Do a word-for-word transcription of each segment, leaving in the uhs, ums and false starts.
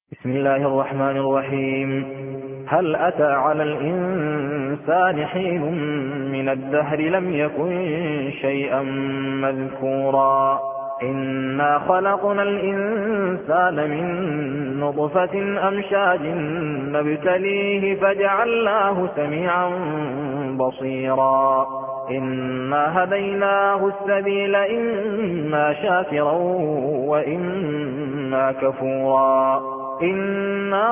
بسم الله الرحمن الرحيم. هل أتى على الإنسان حين من الدهر لم يكن شيئا مذكورا إنا خلقنا الإنسان من نطفة أمشاج نبتليه فجعلناه سميعا بصيرا إنا هديناه السبيل إما شاكرا وإما كفورا إنا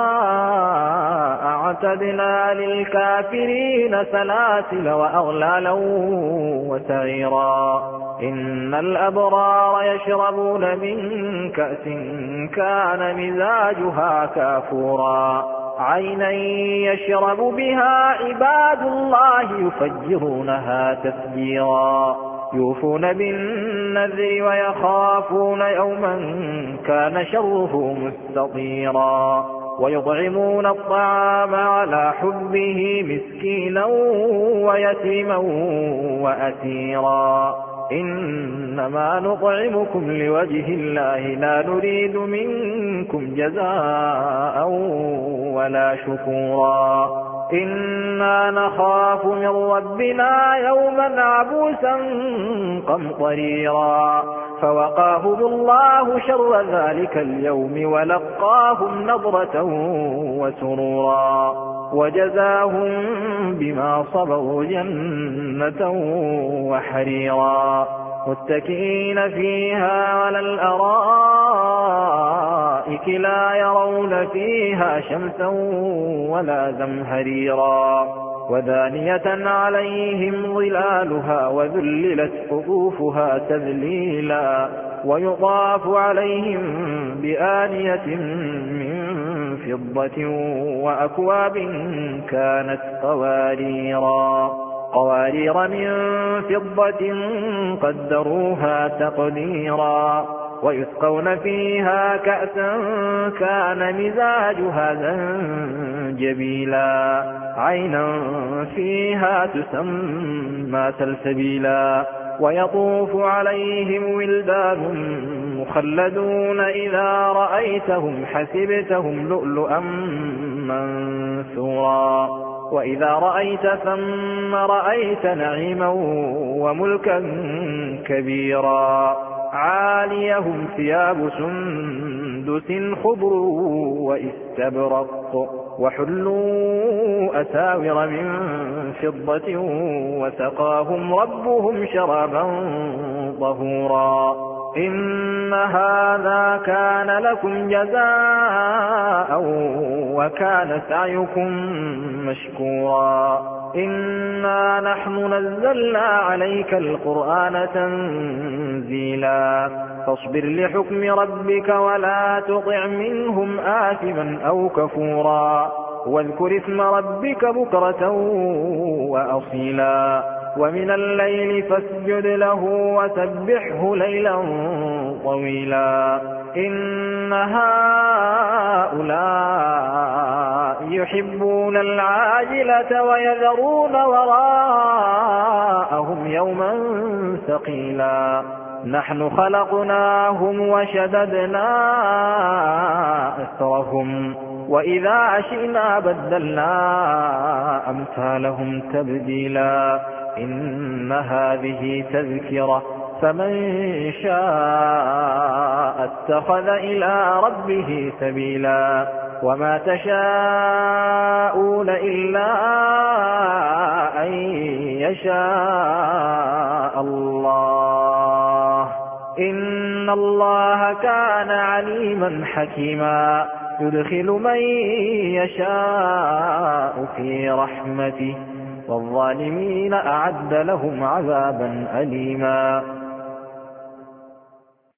أعتدنا للكافرين سلاسل وأغلالا وسعيرا إن الأبرار يشربون من كأس كان مزاجها كافورا عينا يشرب بها عباد الله يفجرونها تفجيرا يوفون بالنذر ويخافون يوما كان شره مستطيرا ويطعمون الطعام على حبه مسكينا ويتيما وأسيرا إنما نطعمكم لوجه الله لا نريد منكم جزاء ولا شكورا إنا نخاف من ربنا يوما عبوسا قمطريرا فوقاهم الله شر ذلك اليوم ولقاهم نضرة وسرورا وجزاهم بما صبروا جنة وحريرا متكئين فيها على الأرائك لا يرون فيها شمسا ولا زمهريرا ودانية عليهم ظلالها وذللت قطوفها تذليلا ويطاف عليهم بآنية من فضة وأكواب كانت قواريرا قوارير من فضة قدروها تقديرا ويسقون فيها كأسا كان مزاجها زنجبيلا عينا فيها تسمى سلسبيلا ويطوف عليهم ولدان مخلدون إذا رأيتهم حسبتهم لؤلؤا منثورا وإذا رأيت ثم رأيت نعيما وملكا كبيرا عاليهم ثياب سندس خضر واستبرق وحلوا أساور من فضة وسقاهم ربهم شرابا طهورا إن هذا كان لكم جزاء وكان سعيكم مشكورا إنا نحن نزلنا عليك القرآن تنزيلا فاصبر لحكم ربك ولا تطع منهم آثما أو كفورا واذكر اسم ربك بكرة وأصيلا ومن الليل فاسجد له وسبحه ليلا طويلا إن هؤلاء يحبون العاجلة ويذرون وراءهم يوما ثقيلا نحن خلقناهم وشددنا أسرهم وإذا شئنا بدلنا أمثالهم تبديلا إن هذه تذكرة فمن شاء اتخذ إلى ربه سبيلا وما تشاءون إلا أن يشاء الله إن الله كان عليما حكيما يدخل من يشاء في رحمته والظالمين أعد لهم عذابا أليما